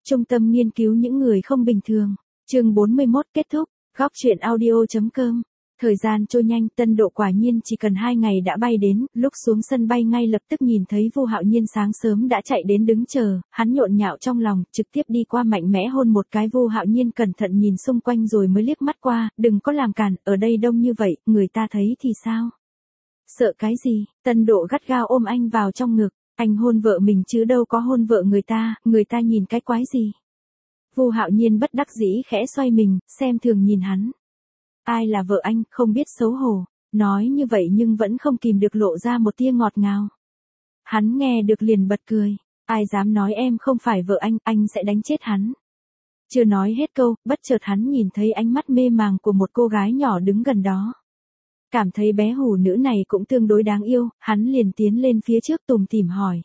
Trung tâm nghiên cứu những người không bình thường. Chương 41 kết thúc. Góc truyện audio.com. Thời gian trôi nhanh, Tân Độ quả nhiên chỉ cần 2 ngày đã bay đến, lúc xuống sân bay ngay lập tức nhìn thấy Vu Hạo Nhiên sáng sớm đã chạy đến đứng chờ, hắn nhộn nhạo trong lòng, trực tiếp đi qua mạnh mẽ hôn một cái. Vu Hạo Nhiên cẩn thận nhìn xung quanh rồi mới liếc mắt qua, đừng có làm cản, ở đây đông như vậy, người ta thấy thì sao? Sợ cái gì? Tân Độ gắt gao ôm anh vào trong ngực, anh hôn vợ mình chứ đâu có hôn vợ người ta nhìn cái quái gì? Vu Hạo Nhiên bất đắc dĩ khẽ xoay mình, xem thường nhìn hắn. Ai là vợ anh, không biết xấu hổ, nói như vậy nhưng vẫn không kìm được lộ ra một tia ngọt ngào. Hắn nghe được liền bật cười, ai dám nói em không phải vợ anh sẽ đánh chết hắn. Chưa nói hết câu, bất chợt hắn nhìn thấy ánh mắt mê màng của một cô gái nhỏ đứng gần đó. Cảm thấy bé hủ nữ này cũng tương đối đáng yêu, hắn liền tiến lên phía trước tủm tỉm hỏi.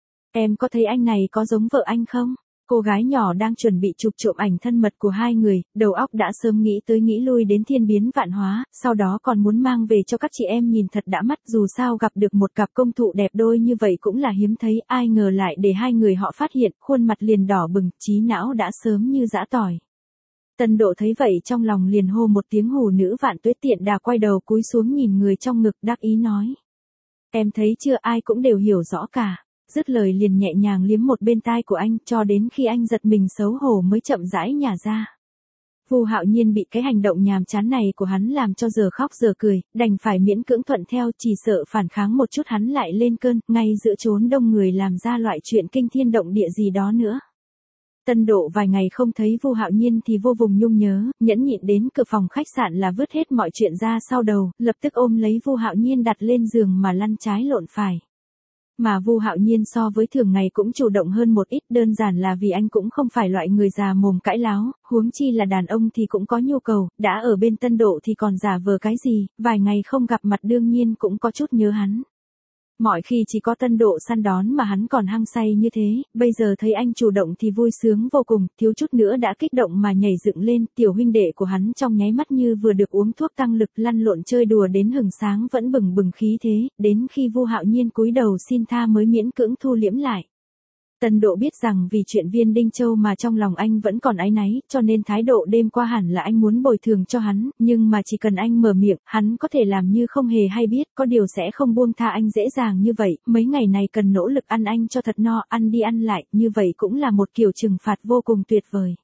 Em có thấy anh này có giống vợ anh không? Cô gái nhỏ đang chuẩn bị chụp trộm ảnh thân mật của hai người, đầu óc đã sớm nghĩ tới nghĩ lui đến thiên biến vạn hóa, sau đó còn muốn mang về cho các chị em nhìn thật đã mắt, dù sao gặp được một cặp công thụ đẹp đôi như vậy cũng là hiếm thấy, ai ngờ lại để hai người họ phát hiện, khuôn mặt liền đỏ bừng, trí não đã sớm như giã tỏi. Tân Độ thấy vậy trong lòng liền hô một tiếng hủ nữ vạn tuế, tiện đà quay đầu cúi xuống nhìn người trong ngực, đắc ý nói. Em thấy chưa, ai cũng đều hiểu rõ cả. Dứt lời liền nhẹ nhàng liếm một bên tai của anh, cho đến khi anh giật mình xấu hổ mới chậm rãi nhả ra. Vu Hạo Nhiên bị cái hành động nhàm chán này của hắn làm cho giờ khóc giờ cười, đành phải miễn cưỡng thuận theo, chỉ sợ phản kháng một chút hắn lại lên cơn, ngay giữa chốn đông người làm ra loại chuyện kinh thiên động địa gì đó nữa. Tân Độ vài ngày không thấy Vu Hạo Nhiên thì vô vùng nhung nhớ, nhẫn nhịn đến cửa phòng khách sạn là vứt hết mọi chuyện ra sau đầu, lập tức ôm lấy Vu Hạo Nhiên đặt lên giường mà lăn trái lộn phải. Mà Vu Hạo Nhiên so với thường ngày cũng chủ động hơn một ít, đơn giản là vì anh cũng không phải loại người già mồm cãi láo, huống chi là đàn ông thì cũng có nhu cầu, đã ở bên Tân Độ thì còn giả vờ cái gì, vài ngày không gặp mặt đương nhiên cũng có chút nhớ hắn. Mọi khi chỉ có Tân Độ săn đón mà hắn còn hăng say như thế, bây giờ thấy anh chủ động thì vui sướng vô cùng, thiếu chút nữa đã kích động mà nhảy dựng lên, tiểu huynh đệ của hắn trong nháy mắt như vừa được uống thuốc tăng lực, lăn lộn chơi đùa đến hừng sáng vẫn bừng bừng khí thế, đến khi Vu Hạo Nhiên cúi đầu xin tha mới miễn cưỡng thu liễm lại. Tân Độ biết rằng vì chuyện Viên Đinh Châu mà trong lòng anh vẫn còn áy náy, cho nên thái độ đêm qua hẳn là anh muốn bồi thường cho hắn, nhưng mà chỉ cần anh mở miệng, hắn có thể làm như không hề hay biết, có điều sẽ không buông tha anh dễ dàng như vậy, mấy ngày này cần nỗ lực ăn anh cho thật no, ăn đi ăn lại, như vậy cũng là một kiểu trừng phạt vô cùng tuyệt vời.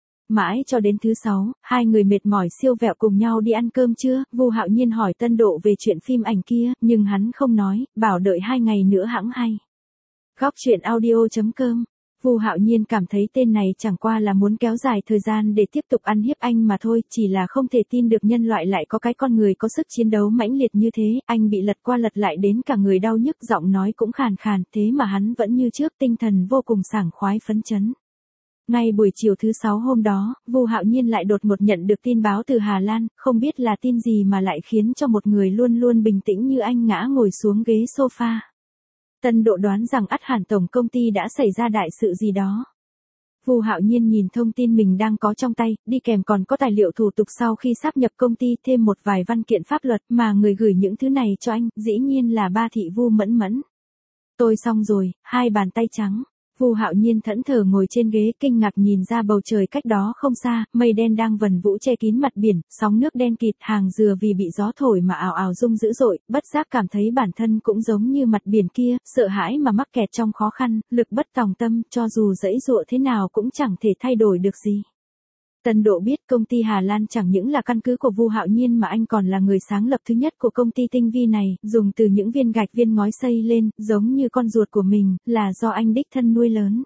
Mãi cho đến thứ 6, hai người mệt mỏi siêu vẹo cùng nhau đi ăn cơm trưa, Vu Hạo Nhiên hỏi Tân Độ về chuyện phim ảnh kia, nhưng hắn không nói, bảo đợi 2 ngày nữa hẵng hay. Góc truyện audio.com. Vu Hạo Nhiên cảm thấy tên này chẳng qua là muốn kéo dài thời gian để tiếp tục ăn hiếp anh mà thôi, chỉ là không thể tin được nhân loại lại có cái con người có sức chiến đấu mãnh liệt như thế, anh bị lật qua lật lại đến cả người đau nhức, giọng nói cũng khàn khàn, thế mà hắn vẫn như trước, tinh thần vô cùng sảng khoái phấn chấn. Ngay buổi chiều thứ 6 hôm đó, Vu Hạo Nhiên lại đột ngột nhận được tin báo từ Hà Lan, không biết là tin gì mà lại khiến cho một người luôn luôn bình tĩnh như anh ngã ngồi xuống ghế sofa. Tân Độ đoán rằng ắt hẳn tổng công ty đã xảy ra đại sự gì đó. Vu Hạo Nhiên nhìn thông tin mình đang có trong tay, đi kèm còn có tài liệu thủ tục sau khi sáp nhập công ty, thêm một vài văn kiện pháp luật, mà người gửi những thứ này cho anh, dĩ nhiên là ba thị Vu Mẫn Mẫn. Tôi xong rồi, hai bàn tay trắng. Vu Hạo Nhiên thẫn thờ ngồi trên ghế, kinh ngạc nhìn ra bầu trời cách đó không xa, mây đen đang vần vũ che kín mặt biển, sóng nước đen kịt, hàng dừa vì bị gió thổi mà ào ào rung dữ dội, bất giác cảm thấy bản thân cũng giống như mặt biển kia, sợ hãi mà mắc kẹt trong khó khăn, lực bất tòng tâm, cho dù giãy giụa thế nào cũng chẳng thể thay đổi được gì. Tân Độ biết công ty Hà Lan chẳng những là căn cứ của Vu Hạo Nhiên mà anh còn là người sáng lập thứ nhất của công ty tinh vi này, dùng từ những viên gạch viên ngói xây lên, giống như con ruột của mình, là do anh đích thân nuôi lớn.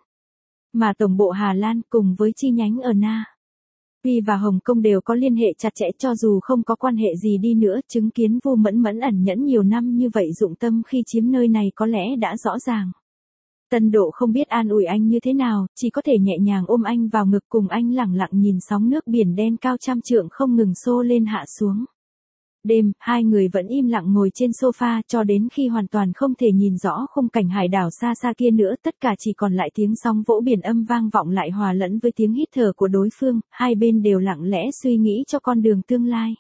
Mà tổng bộ Hà Lan cùng với chi nhánh ở Na Uy và Hồng Kông đều có liên hệ chặt chẽ, cho dù không có quan hệ gì đi nữa, chứng kiến Vu Mẫn Mẫn ẩn nhẫn nhiều năm như vậy dụng tâm khi chiếm nơi này có lẽ đã rõ ràng. Tân Độ không biết an ủi anh như thế nào, chỉ có thể nhẹ nhàng ôm anh vào ngực cùng anh lẳng lặng nhìn sóng nước biển đen cao trăm trượng không ngừng xô lên hạ xuống. Đêm, hai người vẫn im lặng ngồi trên sofa cho đến khi hoàn toàn không thể nhìn rõ khung cảnh hải đảo xa xa kia nữa, tất cả chỉ còn lại tiếng sóng vỗ biển âm vang vọng lại hòa lẫn với tiếng hít thở của đối phương, hai bên đều lặng lẽ suy nghĩ cho con đường tương lai.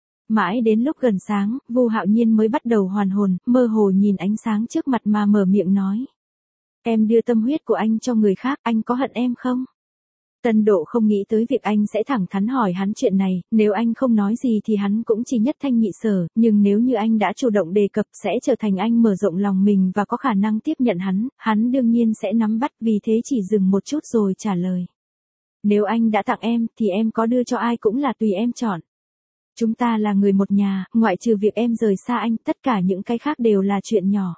Mãi đến lúc gần sáng, Vu Hạo Nhiên mới bắt đầu hoàn hồn, mơ hồ nhìn ánh sáng trước mặt mà mở miệng nói. Em đưa tâm huyết của anh cho người khác, anh có hận em không? Tân Độ không nghĩ tới việc anh sẽ thẳng thắn hỏi hắn chuyện này, nếu anh không nói gì thì hắn cũng chỉ nhất thanh nhị sở, nhưng nếu như anh đã chủ động đề cập sẽ trở thành anh mở rộng lòng mình và có khả năng tiếp nhận hắn đương nhiên sẽ nắm bắt, vì thế chỉ dừng một chút rồi trả lời. Nếu anh đã tặng em thì em có đưa cho ai cũng là tùy em chọn. Chúng ta là người một nhà, ngoại trừ việc em rời xa anh, tất cả những cái khác đều là chuyện nhỏ.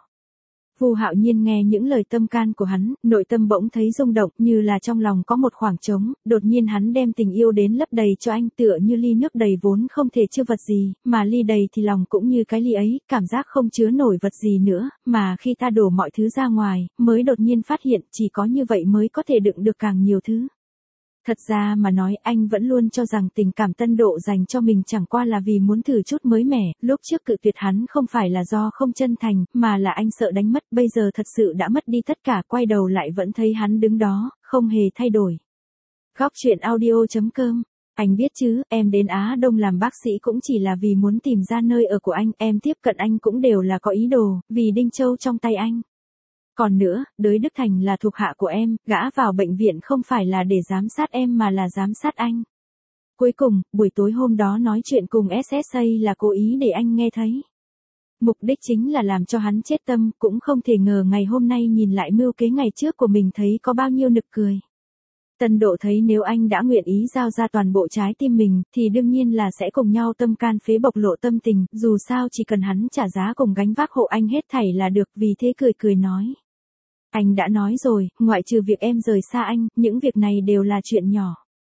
Vu Hạo Nhiên nghe những lời tâm can của hắn, nội tâm bỗng thấy rung động, như là trong lòng có một khoảng trống, đột nhiên hắn đem tình yêu đến lấp đầy cho anh, tựa như ly nước đầy vốn không thể chứa vật gì, mà ly đầy thì lòng cũng như cái ly ấy, cảm giác không chứa nổi vật gì nữa, mà khi ta đổ mọi thứ ra ngoài, mới đột nhiên phát hiện chỉ có như vậy mới có thể đựng được càng nhiều thứ. Thật ra mà nói, anh vẫn luôn cho rằng tình cảm Tân Độ dành cho mình chẳng qua là vì muốn thử chút mới mẻ, lúc trước cự tuyệt hắn không phải là do không chân thành, mà là anh sợ đánh mất, bây giờ thật sự đã mất đi tất cả, quay đầu lại vẫn thấy hắn đứng đó, không hề thay đổi. Góc truyện audio.com. Anh biết chứ, em đến Á Đông làm bác sĩ cũng chỉ là vì muốn tìm ra nơi ở của anh, em tiếp cận anh cũng đều là có ý đồ, vì Đinh Châu trong tay anh. Còn nữa, Đới Đức Thành là thuộc hạ của em, gã vào bệnh viện không phải là để giám sát em mà là giám sát anh. Cuối cùng, buổi tối hôm đó nói chuyện cùng SSA là cố ý để anh nghe thấy. Mục đích chính là làm cho hắn chết tâm, cũng không thể ngờ ngày hôm nay nhìn lại mưu kế ngày trước của mình thấy có bao nhiêu nực cười. Tân Độ thấy nếu anh đã nguyện ý giao ra toàn bộ trái tim mình, thì đương nhiên là sẽ cùng nhau tâm can phế bộc lộ tâm tình, dù sao chỉ cần hắn trả giá cùng gánh vác hộ anh hết thảy là được, vì thế cười cười nói. Anh đã nói rồi, ngoại trừ việc em rời xa anh, những việc này đều là chuyện nhỏ.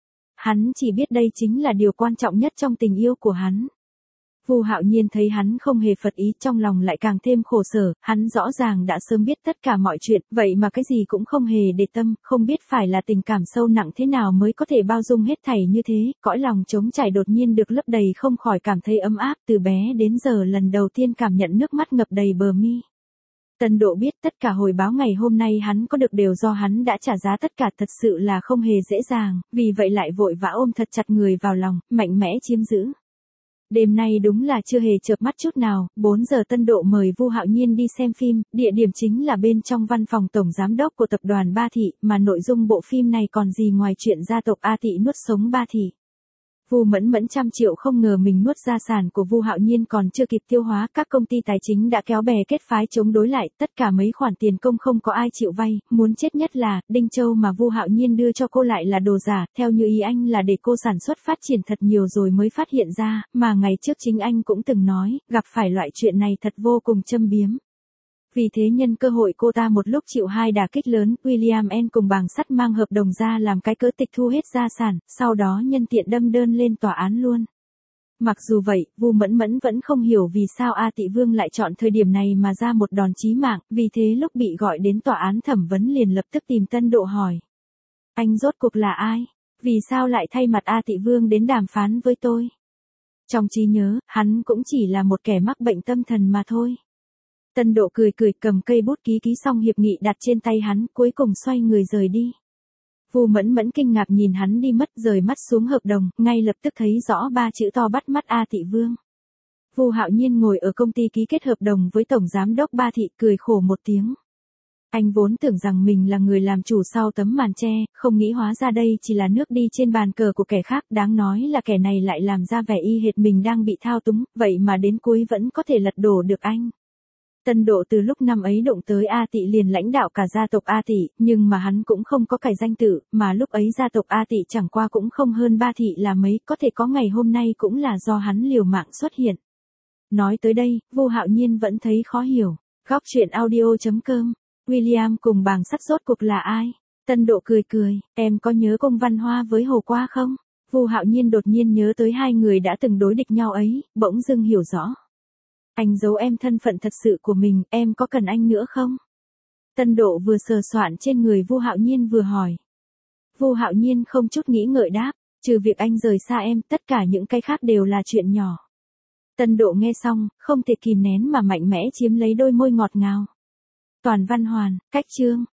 Hắn chỉ biết đây chính là điều quan trọng nhất trong tình yêu của hắn. Vu Hạo Nhiên thấy hắn không hề phật ý, trong lòng lại càng thêm khổ sở, hắn rõ ràng đã sớm biết tất cả mọi chuyện, vậy mà cái gì cũng không hề để tâm, không biết phải là tình cảm sâu nặng thế nào mới có thể bao dung hết thảy như thế, cõi lòng trống trải đột nhiên được lấp đầy, không khỏi cảm thấy ấm áp, từ bé đến giờ lần đầu tiên cảm nhận nước mắt ngập đầy bờ mi. Tân Độ biết tất cả hồi báo ngày hôm nay hắn có được đều do hắn đã trả giá tất cả, thật sự là không hề dễ dàng, vì vậy lại vội vã ôm thật chặt người vào lòng, mạnh mẽ chiếm giữ. Đêm nay đúng là chưa hề chợp mắt chút nào, 4 giờ Tân Độ mời Vu Hạo Nhiên đi xem phim, địa điểm chính là bên trong văn phòng tổng giám đốc của tập đoàn Ba Thị, mà nội dung bộ phim này còn gì ngoài chuyện gia tộc A Thị nuốt sống Ba Thị. Vu Mẫn Mẫn trăm triệu không ngờ mình nuốt gia sản của Vu Hạo Nhiên còn chưa kịp tiêu hóa, các công ty tài chính đã kéo bè kết phái chống đối lại, tất cả mấy khoản tiền công không có ai chịu vay, muốn chết nhất là, Đinh Châu mà Vu Hạo Nhiên đưa cho cô lại là đồ giả, theo như ý anh là để cô sản xuất phát triển thật nhiều rồi mới phát hiện ra, mà ngày trước chính anh cũng từng nói, gặp phải loại chuyện này thật vô cùng châm biếm. Vì thế nhân cơ hội cô ta một lúc chịu hai đả kích lớn, William N cùng Bàng Sắt mang hợp đồng ra làm cái cớ tịch thu hết gia sản, sau đó nhân tiện đâm đơn lên tòa án luôn. Mặc dù vậy, Vu Mẫn Mẫn vẫn không hiểu vì sao A Tị Vương lại chọn thời điểm này mà ra một đòn chí mạng, vì thế lúc bị gọi đến tòa án thẩm vấn liền lập tức tìm Tân Độ hỏi. Anh rốt cuộc là ai? Vì sao lại thay mặt A Tị Vương đến đàm phán với tôi? Trong trí nhớ, hắn cũng chỉ là một kẻ mắc bệnh tâm thần mà thôi. Tân Độ cười cười cầm cây bút ký xong hiệp nghị đặt trên tay hắn, cuối cùng xoay người rời đi. Vu Mẫn Mẫn kinh ngạc nhìn hắn đi mất, rời mắt xuống hợp đồng, ngay lập tức thấy rõ ba chữ to bắt mắt A Tị Vương. Vu Hạo Nhiên ngồi ở công ty ký kết hợp đồng với tổng giám đốc Ba Thị, cười khổ một tiếng. Anh vốn tưởng rằng mình là người làm chủ sau tấm màn che, không nghĩ hóa ra đây chỉ là nước đi trên bàn cờ của kẻ khác, đáng nói là kẻ này lại làm ra vẻ y hệt mình đang bị thao túng, vậy mà đến cuối vẫn có thể lật đổ được anh. Tân Độ từ lúc năm ấy động tới A Tị liền lãnh đạo cả gia tộc A Tị, nhưng mà hắn cũng không có cải danh tự, mà lúc ấy gia tộc A Tị chẳng qua cũng không hơn Ba Thị là mấy, có thể có ngày hôm nay cũng là do hắn liều mạng xuất hiện. Nói tới đây, Vu Hạo Nhiên vẫn thấy khó hiểu. Góc truyện audio.com. William cùng Bàng Sắt rốt cuộc là ai? Tân Độ cười cười, em có nhớ Cung Văn Hoa với Hồ Qua không? Vu Hạo Nhiên đột nhiên nhớ tới hai người đã từng đối địch nhau ấy, bỗng dưng hiểu rõ. Anh giấu em thân phận thật sự của mình, em có cần anh nữa không? Tân Độ vừa sờ soạn trên người Vu Hạo Nhiên vừa hỏi. Vu Hạo Nhiên không chút nghĩ ngợi đáp, trừ việc anh rời xa em, tất cả những cái khác đều là chuyện nhỏ. Tân Độ nghe xong, không thể kìm nén mà mạnh mẽ chiếm lấy đôi môi ngọt ngào. Toàn văn hoàn, cách chương.